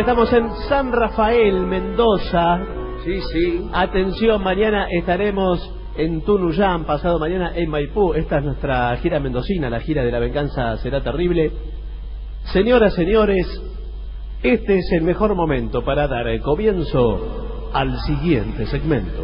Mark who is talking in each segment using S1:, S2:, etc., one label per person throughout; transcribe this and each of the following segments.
S1: estamos en San Rafael, Mendoza.
S2: Sí, sí.
S1: Atención, mañana estaremos en Tunuyán, pasado mañana en Maipú. Esta es nuestra gira mendocina, la gira de la venganza será terrible. Señoras, señores, este es el mejor momento para dar el comienzo al siguiente segmento.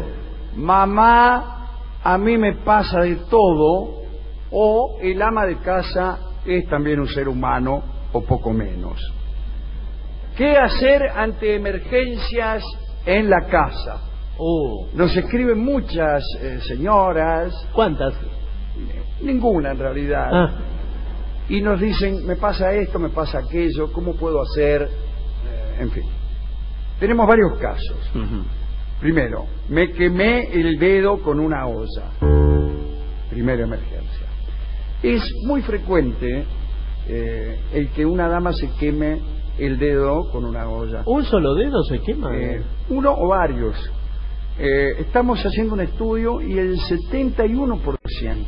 S2: Mamá, a mí me pasa de todo, o el ama de casa es también un ser humano, o poco menos. ¿Qué hacer ante emergencias en la casa? Nos escriben muchas señoras.
S1: ¿Cuántas?
S2: Ninguna en realidad. Y nos dicen, me pasa esto, me pasa aquello, ¿cómo puedo hacer? En fin. Tenemos varios casos. Primero, me quemé el dedo con una olla. Primera emergencia. Es muy frecuente el que una dama se queme el dedo con una olla.
S1: ¿Un solo dedo se quema?
S2: Uno o varios. Estamos haciendo un estudio y el 71%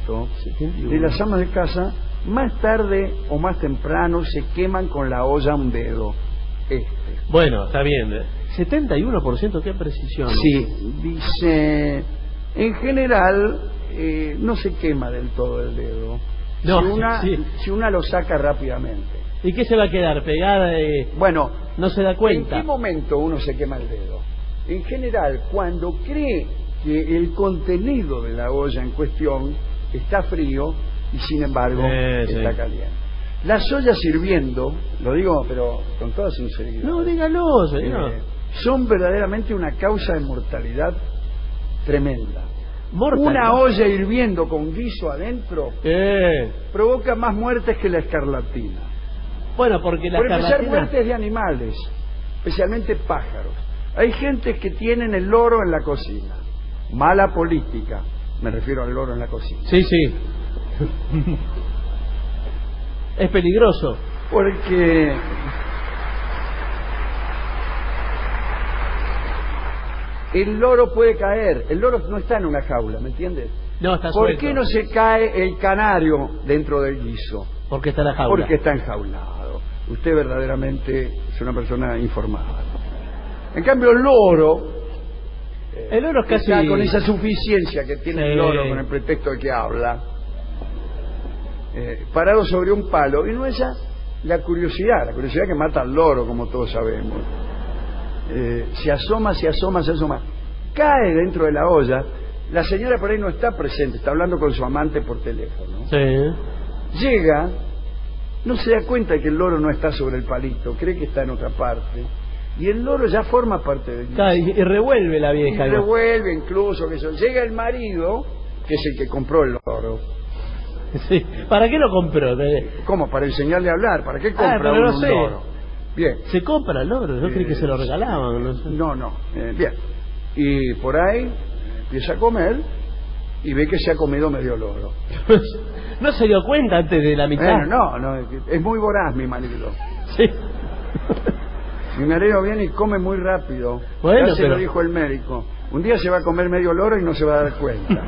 S2: de las amas de casa más tarde o más temprano se queman con la olla un dedo.
S1: Bueno, está bien. 71%, qué precisión.
S2: Sí, dice, en general no se quema del todo el dedo.
S1: No,
S2: si una lo saca rápidamente.
S1: ¿Y qué se va a quedar? ¿Pegada?
S2: Bueno,
S1: no se da cuenta.
S2: ¿En qué momento uno se quema el dedo? En general, cuando cree que el contenido de la olla en cuestión está frío y sin embargo está caliente. Las ollas hirviendo, lo digo pero con toda sinceridad.
S1: No, dígalo, señor.
S2: Son verdaderamente una causa de mortalidad tremenda.
S1: Una
S2: olla hirviendo con guiso adentro provoca más muertes que la escarlatina.
S1: Bueno, porque la escarlatina...
S2: Por empezar, muertes de animales, especialmente pájaros. Hay gente que tienen el loro en la cocina. Mala política, me refiero al loro en la cocina.
S1: Sí, sí. Es peligroso.
S2: Porque... el loro puede caer. El loro no está en una jaula, ¿me entiendes?
S1: No, está
S2: ¿Por
S1: suelto.
S2: qué no se cae el canario dentro del guiso?
S1: Porque está en la jaula.
S2: Porque está enjaulado. Usted verdaderamente es una persona informada. En cambio, el loro
S1: es casi...
S2: está con esa suficiencia que tiene el loro con el pretexto de que habla, parado sobre un palo. Y no es la curiosidad que mata al loro, como todos sabemos. Se asoma, cae dentro de la olla. La señora por ahí no está presente, está hablando con su amante por teléfono. Llega, no se da cuenta de que el loro no está sobre el palito, cree que está en otra parte, y el loro ya forma parte del guiso.
S1: Y revuelve la vieja.
S2: Y revuelve incluso, que eso. Llega el marido, que es el que compró el loro.
S1: Sí. ¿Para qué lo compró?
S2: ¿Cómo? Para enseñarle a hablar. ¿Para qué compra un loro? Bien.
S1: ¿Se compra el loro? Yo creí que se lo regalaban. No sé.
S2: No. Bien. Y por ahí empieza a comer y ve que se ha comido medio loro.
S1: ¿No se dio cuenta antes de la mitad?
S2: No, es muy voraz mi marido.
S1: Sí.
S2: Mi marido viene y come muy rápido.
S1: Bueno,
S2: ya se lo dijo el médico. Un día se va a comer medio loro y no se va a dar cuenta.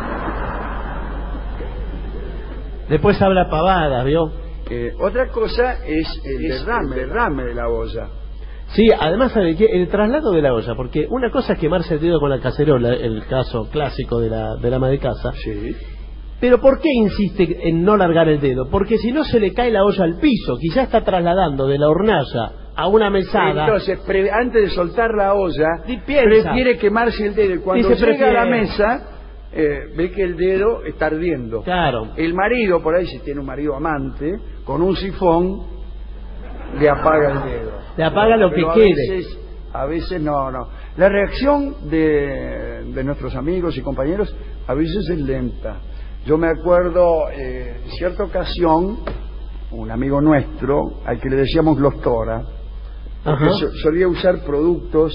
S1: Después habla pavadas, ¿vio?
S2: Otra cosa es el derrame de la olla.
S1: Sí, además, ¿sabe qué? El traslado de la olla, porque una cosa es quemarse el dedo con la cacerola, el caso clásico de la ama de casa.
S2: Sí.
S1: Pero ¿por qué insiste en no largar el dedo? Porque si no se le cae la olla al piso, quizá está trasladando de la hornalla a una mesada.
S2: Entonces, antes de soltar la olla, prefiere quemarse el dedo. Y cuando llega a la mesa, ve que el dedo está ardiendo.
S1: Claro.
S2: El marido, por ahí, si tiene un marido amante, con un sifón, le apaga el dedo.
S1: Le apaga lo que quede.
S2: A veces no. La reacción de nuestros amigos y compañeros a veces es lenta. Yo me acuerdo, en cierta ocasión, un amigo nuestro, al que le decíamos Glostora, porque solía usar productos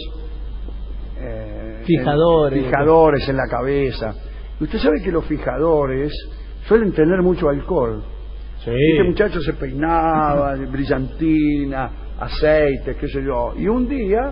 S2: fijadores en la cabeza. Y usted sabe que los fijadores suelen tener mucho alcohol.
S1: Sí.
S2: Este muchacho se peinaba, brillantina, aceites, qué sé yo. Y un día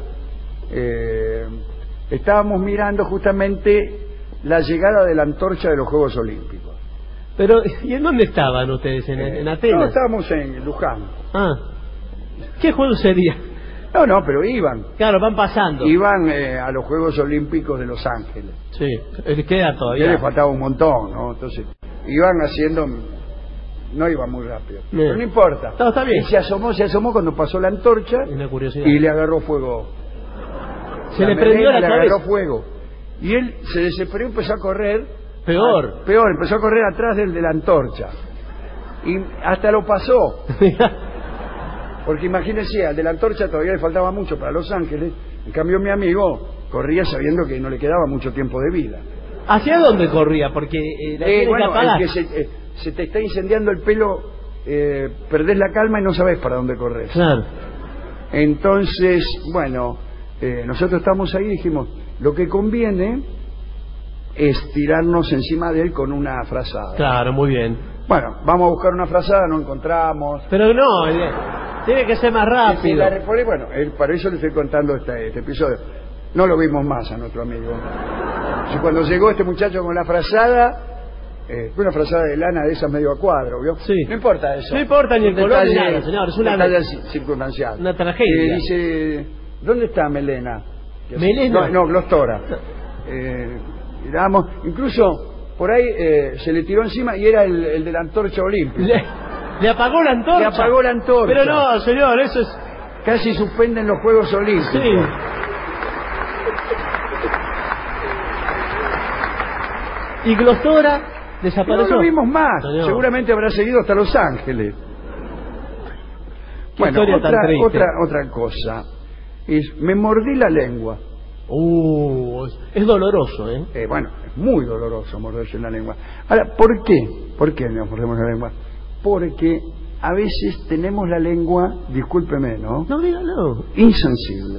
S2: estábamos mirando justamente la llegada de la antorcha de los Juegos Olímpicos.
S1: Pero, ¿y en dónde estaban ustedes? ¿En Atenas?
S2: No, estábamos en Luján.
S1: ¿Qué juego sería?
S2: No, pero iban.
S1: Claro, van pasando.
S2: Iban a los Juegos Olímpicos de Los Ángeles.
S1: Sí, queda todavía.
S2: Ya le faltaba un montón, ¿no? Entonces, iban haciendo... No iba muy rápido.
S1: Bien.
S2: Pero no importa.
S1: No, está bien.
S2: Él se asomó cuando pasó la antorcha
S1: Una curiosidad.
S2: y le agarró fuego.
S1: Se le prendió la
S2: le
S1: cabeza.
S2: agarró fuego. Y él se desesperó y empezó a correr.
S1: Peor.
S2: Peor, empezó a correr atrás del de la antorcha. Y hasta lo pasó. Porque imagínense, al de la antorcha todavía le faltaba mucho para Los Ángeles. En cambio, mi amigo corría sabiendo que no le quedaba mucho tiempo de vida.
S1: ¿Hacia dónde corría? Porque la tiene que
S2: Bueno,
S1: apagar.
S2: el que se te está incendiando el pelo, perdés la calma y no sabés para dónde corres.
S1: Claro.
S2: Entonces, bueno, nosotros estamos ahí y dijimos, lo que conviene es tirarnos encima de él con una frazada.
S1: Claro, muy bien.
S2: Bueno, vamos a buscar una frazada, no encontramos.
S1: Pero no, tiene que ser más rápido.
S2: Bueno, para eso le estoy contando este episodio. No lo vimos más a nuestro amigo. Y cuando llegó este muchacho con la frazada, una frazada de lana de esas medio a cuadro, ¿vio?
S1: Sí.
S2: No importa eso.
S1: No importa ni el color ni nada, señor. Es una
S2: circunstancial.
S1: Una tragedia.
S2: Dice, ¿dónde está Melena?
S1: ¿Melena?
S2: No, Glostora. Miramos, incluso por ahí se le tiró encima y era el de la antorcha olímpica.
S1: ¿Le apagó la antorcha?
S2: Le apagó la antorcha.
S1: Pero no, señor, eso es...
S2: Casi suspenden los Juegos Olímpicos.
S1: Sí. ¿Y Glostora desapareció?
S2: No lo vimos más.
S1: Señor.
S2: Seguramente habrá seguido hasta Los Ángeles.
S1: Qué historia tan triste.
S2: Otra cosa es, me mordí la lengua.
S1: Es doloroso, ¿eh?
S2: Bueno, es muy doloroso morderse la lengua. Ahora, ¿por qué? ¿Por qué nos mordemos la lengua? Porque a veces tenemos la lengua, discúlpeme, ¿no?
S1: No, dígalo.
S2: Insensible.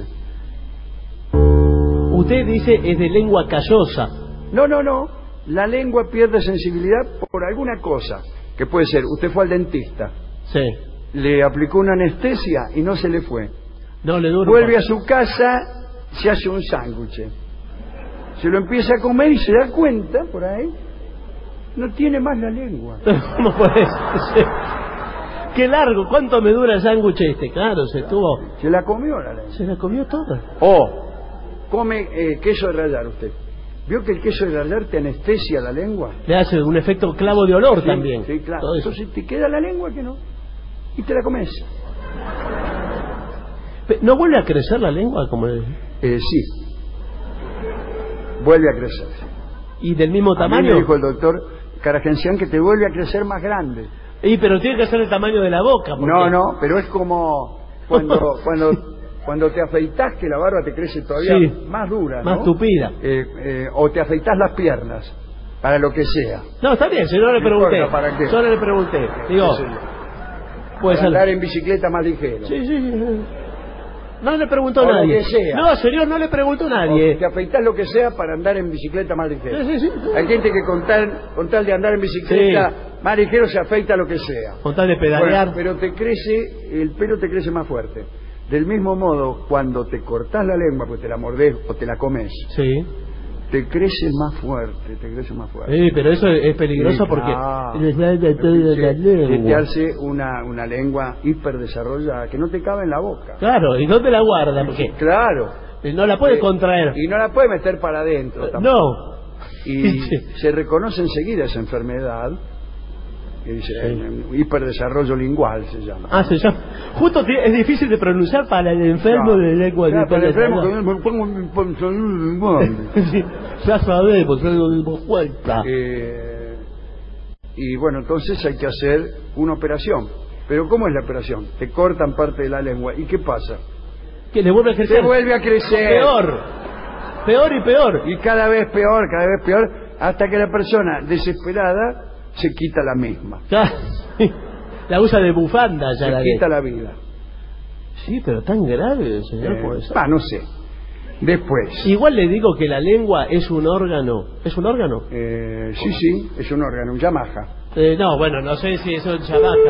S1: Usted dice es de lengua callosa.
S2: No. La lengua pierde sensibilidad por alguna cosa. Que puede ser, usted fue al dentista.
S1: Sí.
S2: Le aplicó una anestesia y no se le fue.
S1: No le dura.
S2: Vuelve a su casa, se hace un sándwich. Se lo empieza a comer y se da cuenta, por ahí, no tiene más la lengua.
S1: ¿Cómo puede ser? Qué largo, ¿cuánto me dura el sándwich este? Claro, se
S2: la comió la lengua.
S1: Se la comió toda.
S2: Come queso de rallar usted. ¿Vio que el queso de rallar te anestesia la lengua?
S1: Le hace un efecto clavo de olor también.
S2: Sí, claro.
S1: Todo eso.
S2: Entonces te queda la lengua que no. Y te la comes.
S1: ¿No vuelve a crecer la lengua como
S2: sí. Vuelve a crecer.
S1: ¿Y del mismo tamaño?
S2: A mí me dijo el doctor Caragencián que te vuelve a crecer más grande.
S1: Pero tiene que ser el tamaño de la boca. Porque...
S2: No, pero es como cuando te afeitas, que la barba te crece todavía más dura,
S1: más tupida.
S2: O te afeitas las piernas, para lo que sea.
S1: No, está bien, si no le pregunté.
S2: ¿Para qué?
S1: Yo no le pregunté. Digo,
S2: para andar en bicicleta más ligero.
S1: Sí. No le preguntó
S2: o
S1: nadie.
S2: Lo que sea.
S1: No, señor, no le preguntó nadie.
S2: O te afeitas lo que sea para andar en bicicleta más ligero.
S1: Sí.
S2: Hay gente que con tal de andar en bicicleta más ligero se afeita lo que sea.
S1: Con tal de pedalear.
S2: Bueno, pero el pelo te crece más fuerte. Del mismo modo, cuando te cortás la lengua, porque te la mordés o te la comes, te crece más fuerte,
S1: Sí, pero eso es peligroso porque
S2: te hace una lengua hiperdesarrollada que no te cabe en la boca.
S1: Claro, ¿y dónde la guarda? Porque
S2: claro.
S1: No la puede contraer.
S2: Y no la puede meter para adentro tampoco.
S1: No.
S2: Y se reconoce enseguida esa enfermedad. Que dice, hiperdesarrollo lingual se llama.
S1: Se llama. Justo es difícil de pronunciar para el enfermo de lengua.
S2: Para el enfermo que me pongo un hiperdesarrollo lingual.
S1: Ya sabemos, algo de vuelta.
S2: Y bueno, entonces hay que hacer una operación. Pero ¿cómo es la operación? Te cortan parte de la lengua. ¿Y qué pasa?
S1: Que le vuelve a crecer.
S2: Te vuelve a crecer.
S1: Peor y peor.
S2: Y cada vez peor, hasta que la persona desesperada se quita la misma.
S1: La usa de bufanda ya.
S2: Se quita la vida.
S1: Sí, pero tan grave, señor.
S2: No sé. Después.
S1: Igual le digo que la lengua es un órgano. ¿Es un órgano?
S2: Sí, es un órgano, un Yamaha.
S1: No, bueno, no sé si es un Yamaha.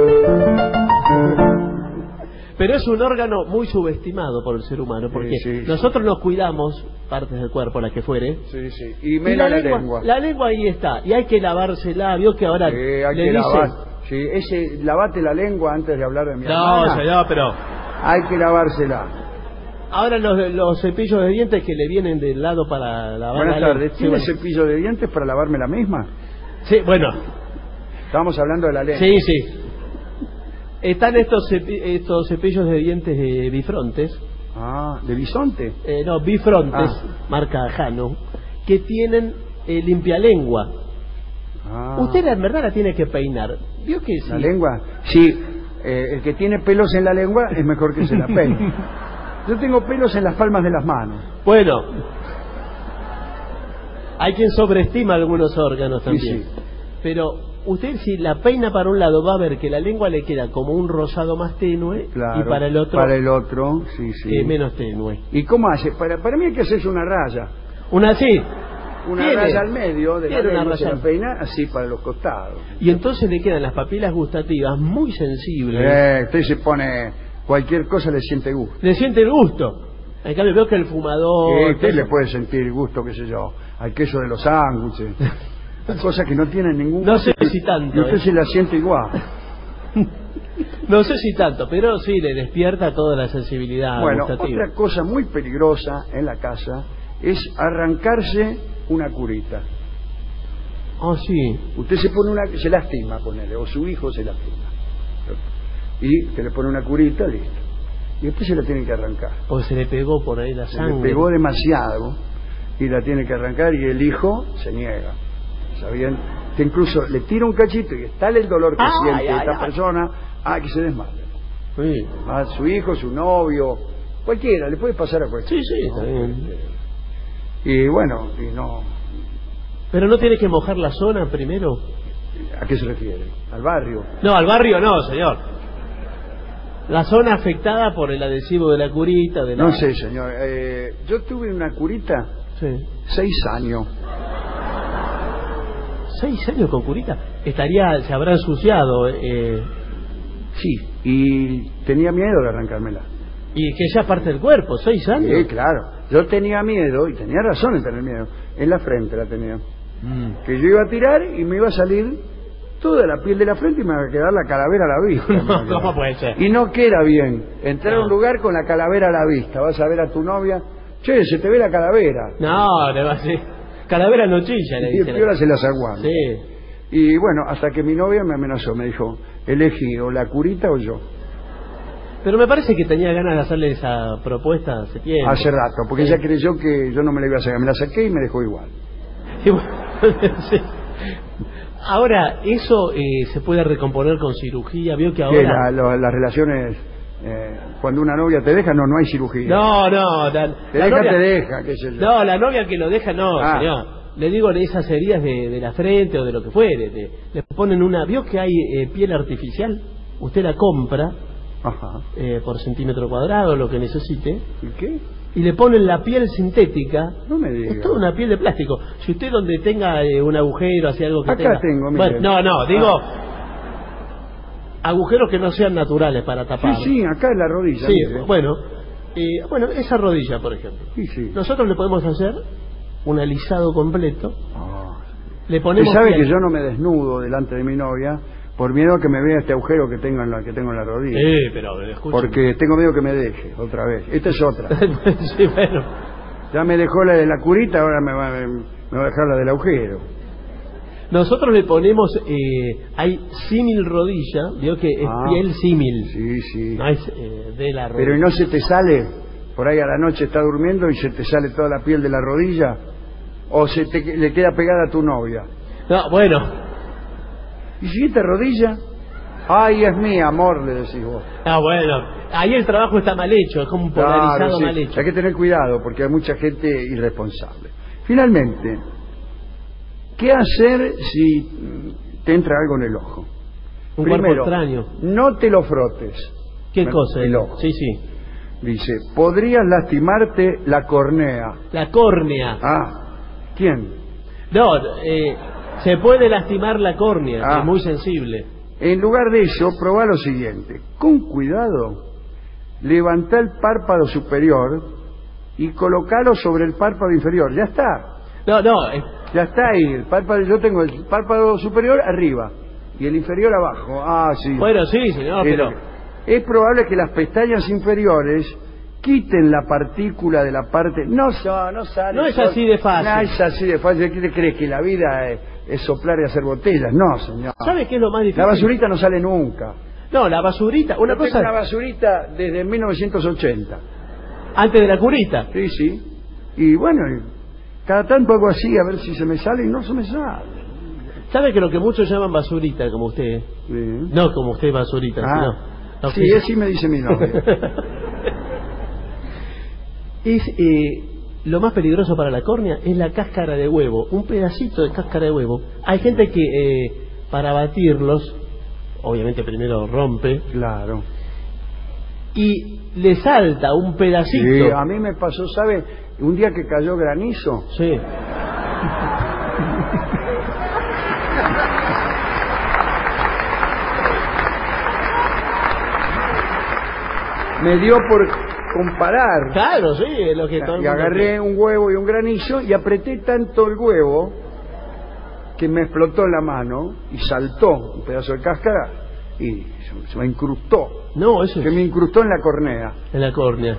S1: Pero es un órgano muy subestimado por el ser humano, porque nosotros nos cuidamos partes del cuerpo, la que fuere.
S2: Y menos la lengua.
S1: La lengua ahí está, y hay que lavársela. Vio que ahora
S2: hay que lavar. Lavate la lengua antes de hablar de mi hermana.
S1: No, señor, pero
S2: hay que lavársela.
S1: Ahora los cepillos de dientes que le vienen del lado para lavar.
S2: Buenas tardes. ¿Tiene
S1: sí,
S2: cepillo de dientes para lavarme la misma?
S1: Sí, bueno.
S2: Estábamos hablando de la lengua.
S1: Sí, sí. Están estos cepillos de dientes de bifrontes.
S2: Ah, ¿de bisonte?
S1: No, bifrontes, marca Jano, que tienen limpialengua. Usted en verdad la tiene que peinar. ¿Vio que sí?
S2: ¿La lengua? Sí, el que tiene pelos en la lengua es mejor que se la peine. Yo tengo pelos en las palmas de las manos.
S1: Bueno, hay quien sobreestima algunos órganos también.
S2: Sí.
S1: Pero usted si la peina para un lado va a ver que la lengua le queda como un rosado más tenue,
S2: claro,
S1: y para el otro
S2: sí.
S1: Menos tenue.
S2: ¿Y cómo hace? Para mí hay que hacerse una raya. Una raya al medio de la lengua, se la peina así para los costados.
S1: Y entonces le quedan las papilas gustativas muy sensibles.
S2: Usted se pone cualquier cosa, le siente gusto.
S1: Le siente el gusto. En cambio veo que el fumador...
S2: Usted le puede sentir gusto, qué sé yo, al queso de los sándwiches. Cosas que no tienen ningún gusto.
S1: No sé si tanto.
S2: Y usted se la siente igual.
S1: No sé si tanto, pero sí le despierta toda la sensibilidad gustativa.
S2: Otra cosa muy peligrosa en la casa es arrancarse una curita.
S1: Sí.
S2: Usted se lastima, ponele, o su hijo se lastima. Y que le pone una curita, listo. Y después se la tiene que arrancar.
S1: O se le pegó por ahí la sangre.
S2: Se le pegó demasiado y la tiene que arrancar y el hijo se niega. ¿Sabían? Que incluso le tira un cachito y es tal el dolor que siente esta persona, que se desmaya.
S1: Sí.
S2: A su hijo, su novio, cualquiera, le puede pasar a cualquiera.
S1: Sí, está bien.
S2: Y bueno, y no...
S1: ¿Pero no tiene que mojar la zona primero?
S2: ¿A qué se refiere? ¿Al barrio?
S1: No, al barrio no, señor. La zona afectada por el adhesivo de la curita.
S2: No sé, señor. Yo tuve una curita 6 años.
S1: 6 años con curita. Se habrá ensuciado.
S2: Sí, y tenía miedo de arrancármela.
S1: Y que ya parte del cuerpo, 6 años.
S2: Sí, claro. Yo tenía miedo, y tenía razón en tener miedo. En la frente la tenía. Que yo iba a tirar y me iba a salir toda la piel de la frente y me iba a quedar la calavera a la vista.
S1: No, ¿cómo puede ser?
S2: Y no queda bien entrar a un lugar con la calavera a la vista. Vas a ver a tu novia, che, se te ve la calavera.
S1: No, le va a decir, calavera no chilla, le dicen.
S2: Y ahora se las aguanta.
S1: Sí.
S2: Y bueno, hasta que mi novia me amenazó, me dijo, elegí o la curita o yo.
S1: Pero me parece que tenía ganas de hacerle esa propuesta hace tiempo.
S2: Hace rato, porque ella creyó que yo no me la iba a sacar. Me la saqué y me dejó igual.
S1: Y bueno, sí. Ahora, ¿eso se puede recomponer con cirugía? ¿Vio que ahora...?
S2: Las relaciones, cuando una novia te deja, no hay cirugía.
S1: No.
S2: Te deja, qué sé yo.
S1: No, la novia que lo deja, no, señor. Le digo de esas heridas de la frente o de lo que fuere. Le ponen una... ¿Vio que hay piel artificial? Usted la compra... por centímetro cuadrado, lo que necesite.
S2: ¿Y qué?
S1: Y le ponen la piel sintética.
S2: No me diga.
S1: Es toda una piel de plástico. Si usted donde tenga un agujero, así algo que
S2: Acá tengo, mire.
S1: Bueno, no, digo agujeros que no sean naturales para tapar.
S2: Sí, acá en la rodilla.
S1: Sí,
S2: mire.
S1: Bueno, esa rodilla, por ejemplo.
S2: Sí.
S1: Nosotros le podemos hacer un alisado completo. Le ponemos.
S2: Usted sabe que yo no me desnudo delante de mi novia por miedo a que me vea este agujero que tengo en la rodilla.
S1: Sí, pero escúcheme.
S2: Porque tengo miedo que me deje otra vez. Esta es otra.
S1: Sí, bueno.
S2: Ya me dejó la de la curita, ahora me va a dejar la del agujero.
S1: Nosotros le ponemos, hay símil rodilla, vio que es piel símil.
S2: Sí.
S1: No es de la rodilla.
S2: Pero ¿y no se te sale? Por ahí a la noche está durmiendo y se te sale toda la piel de la rodilla. ¿O le queda pegada a tu novia?
S1: No, bueno.
S2: ¿Y si esta rodilla? Ay, es mía, amor, le decís vos.
S1: Bueno, ahí el trabajo está mal hecho, es como un polarizado mal hecho.
S2: Hay que tener cuidado porque hay mucha gente irresponsable. Finalmente, ¿qué hacer si te entra algo en el ojo?
S1: Cuerpo extraño.
S2: No te lo frotes.
S1: ¿Qué cosa?
S2: El ojo.
S1: Sí.
S2: Dice, podrías lastimarte la córnea.
S1: La córnea.
S2: ¿Quién?
S1: No, se puede lastimar la córnea, es muy sensible.
S2: En lugar de eso, probá lo siguiente. Con cuidado, levantá el párpado superior y colocalo sobre el párpado inferior. Ya está.
S1: No.
S2: Ya está ahí. El párpado, yo tengo el párpado superior arriba y el inferior abajo. Sí.
S1: Bueno, sí, señor, pero...
S2: Es probable que las pestañas inferiores quiten la partícula de la parte... No sale.
S1: No es así de fácil.
S2: No es así de fácil. ¿Qué te crees? ¿Que la vida es soplar y hacer botellas? No, señor.
S1: ¿Sabe qué es lo más difícil?
S2: La basurita no sale nunca.
S1: No, la basurita...
S2: Yo tengo una basurita desde 1980.
S1: Antes de la curita.
S2: Sí, sí. Y bueno, cada tanto hago así a ver si se me sale y no se me sale.
S1: ¿Sabe que lo que muchos llaman basurita, como usted?
S2: Sí.
S1: No como usted basurita, sino...
S2: Sí, así me dice mi novia.
S1: Es, lo más peligroso para la córnea es la cáscara de huevo, un pedacito de cáscara de huevo. Hay gente que para batirlos, obviamente primero rompe.
S2: Claro.
S1: Y le salta un pedacito.
S2: Sí, a mí me pasó, ¿sabe? Un día que cayó granizo.
S1: Sí.
S2: Me dio por comparar.
S1: Claro, sí, es lo que todo el
S2: Y
S1: mundo
S2: agarré
S1: cree.
S2: un huevo y un granizo y apreté tanto el huevo que me explotó en la mano y saltó un pedazo de cáscara y se me incrustó.
S1: No, eso
S2: Que
S1: es
S2: me incrustó en la cornea.
S1: en la córnea.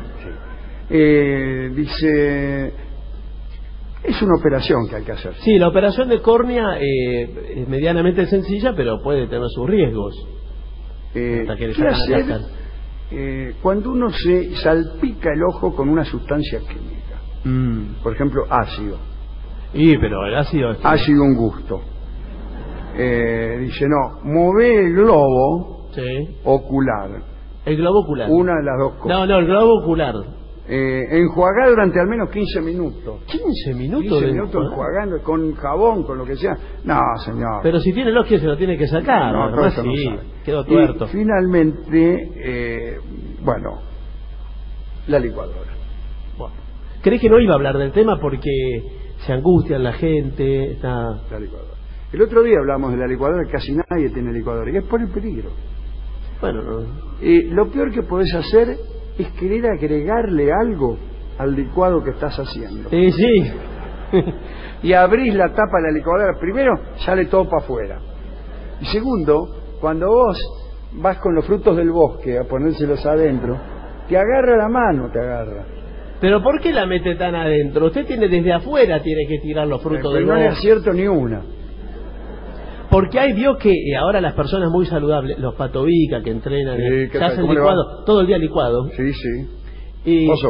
S2: Dice, es una operación que hay que hacer.
S1: Sí, la operación de córnea es medianamente sencilla, pero puede tener sus riesgos. Hasta que le
S2: ¿Qué
S1: sacan la
S2: hacer
S1: cáscara.
S2: cuando uno se salpica el ojo con una sustancia química? Por ejemplo, ácido.
S1: Pero el ácido...
S2: Ácido un gusto. Dice, no, mover el globo
S1: Sí.
S2: ocular.
S1: El globo ocular.
S2: Una de las dos cosas.
S1: No, el globo ocular.
S2: Enjuagar durante al menos 15 minutos.
S1: 15 minutos
S2: 15
S1: de
S2: minutos
S1: enjuagar.
S2: enjuagando con jabón, con lo que sea. No, señor.
S1: Pero si tiene los que se lo tiene que sacar.
S2: No, todo
S1: además
S2: eso no
S1: sí,
S2: sabe.
S1: quedó tuerto.
S2: Y finalmente, bueno, la licuadora.
S1: Bueno, ¿crees que no iba a hablar del tema porque se angustian la gente? Está...
S2: La licuadora. El otro día hablamos de la licuadora, casi nadie tiene licuadora, y es por el peligro.
S1: Bueno, no.
S2: Lo peor que podés hacer es querer agregarle algo al licuado que estás haciendo.
S1: Sí.
S2: Y abrís la tapa de la licuadora, primero sale todo para afuera. Y segundo, cuando vos vas con los frutos del bosque a ponérselos adentro, te agarra la mano, te agarra.
S1: Pero ¿por qué la mete tan adentro? Usted tiene desde afuera, tiene que tirar los frutos
S2: Pero
S1: del
S2: no le
S1: bosque.
S2: acierto ni una.
S1: Porque hay, vio que ahora las personas muy saludables, los patovica que entrenan,
S2: Sí,
S1: se hacen licuado, todo el día licuado.
S2: Sí, sí.
S1: Y
S2: Oso.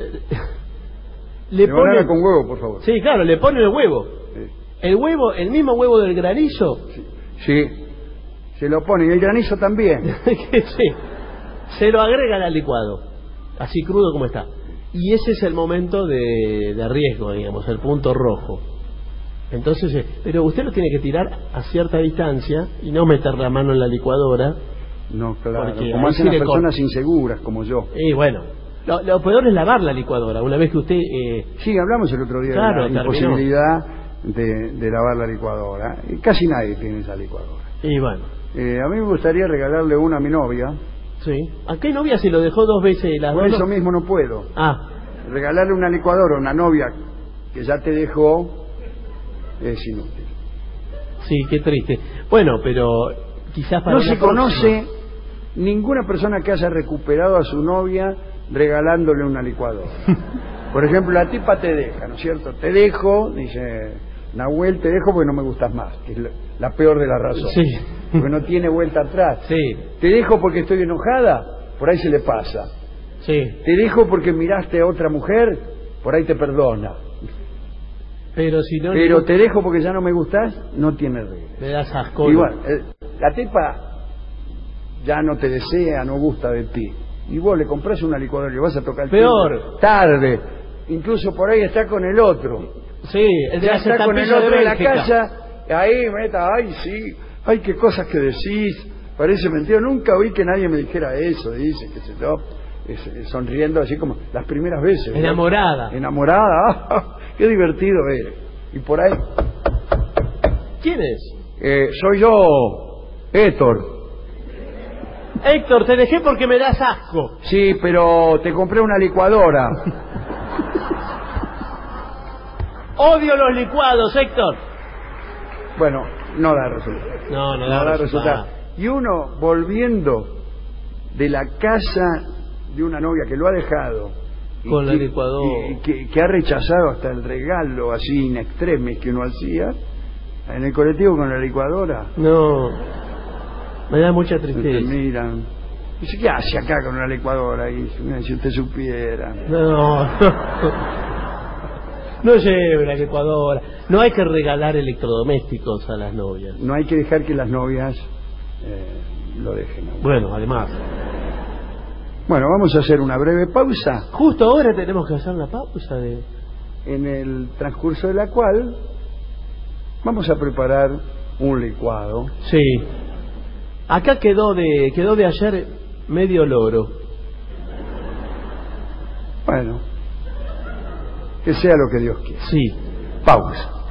S1: le
S2: Limonada
S1: ponen,
S2: con huevo, por favor.
S1: sí, claro, le ponen el huevo.
S2: Sí.
S1: El huevo, el mismo huevo del granizo.
S2: Sí. Se lo ponen. Y el granizo también.
S1: Que sí, se lo agregan al licuado, así crudo como está. Y ese es el momento de riesgo, digamos, el punto rojo. Entonces, pero usted lo tiene que tirar a cierta distancia y no meter la mano en la licuadora.
S2: No, claro.
S1: Porque
S2: Como
S1: ahí
S2: hacen
S1: sí
S2: las
S1: le
S2: personas inseguras, como yo.
S1: Y bueno, lo peor es lavar la licuadora. Una vez que usted...
S2: Sí, hablamos el otro día
S1: Claro,
S2: de la
S1: terminó.
S2: imposibilidad de lavar la licuadora. Y casi nadie tiene esa licuadora.
S1: Y bueno,
S2: A mí me gustaría regalarle una a mi novia.
S1: sí. ¿A qué novia se lo dejó dos veces las
S2: Por
S1: dos?
S2: eso mismo no puedo.
S1: Ah,
S2: Regalarle una licuadora a una novia que ya te dejó es inútil.
S1: sí, qué triste. Bueno, pero quizás para
S2: No
S1: una
S2: se conoce
S1: próxima.
S2: ninguna persona que haya recuperado a su novia regalándole una licuadora. Por ejemplo, la tipa te deja, ¿no es cierto? Te dejo, dice Nahuel, te dejo porque no me gustas más, que es la peor de las razones.
S1: Sí.
S2: Porque no tiene vuelta atrás.
S1: Sí,
S2: Te dejo porque estoy enojada, por ahí se le pasa.
S1: sí.
S2: Te dejo porque miraste a otra mujer, por ahí te perdona.
S1: Pero si no...
S2: Pero te dejo porque ya no me gustás, no tiene regla.
S1: Le das asco.
S2: Igual, la tipa ya no te desea, no gusta de ti. Y vos le compras una licuadora y le vas a tocar el
S1: Peor.
S2: timbre tarde. Incluso por ahí está con el otro.
S1: Sí, el de
S2: Ya
S1: las
S2: está con el
S1: estampillas de
S2: otro en la
S1: Bélgica.
S2: casa. Ahí, meta, ay, sí. Ay, qué cosas que decís. Parece mentira. Nunca oí que nadie me dijera eso. Dice, qué sé yo. Sonriendo así como las primeras veces. ¿no?
S1: Enamorada.
S2: Enamorada. Qué divertido eres. Y por ahí.
S1: ¿Quién es?
S2: Soy yo, Héctor.
S1: Héctor, te dejé porque me das asco.
S2: Sí, pero te compré una licuadora.
S1: Odio los licuados, Héctor.
S2: Bueno, no da resultado.
S1: No
S2: No
S1: da
S2: da
S1: resultado.
S2: resultado. Y uno volviendo de la casa de una novia que lo ha dejado
S1: Con la licuadora.
S2: Que ha rechazado hasta el regalo así in extremis que uno hacía en el colectivo con la licuadora.
S1: No, me da mucha tristeza.
S2: Te miran. Dice, ¿qué hace acá con una licuadora? Y si usted supiera.
S1: No lleve la licuadora. No hay que regalar electrodomésticos a las novias.
S2: No hay que dejar que las novias lo dejen.
S1: Bueno, además.
S2: Bueno, vamos a hacer una breve pausa.
S1: Justo ahora tenemos que hacer una pausa.
S2: En el transcurso de la cual vamos a preparar un licuado.
S1: Sí. Acá quedó de ayer medio loro.
S2: Bueno, que sea lo que Dios quiera.
S1: Sí.
S2: Pausa.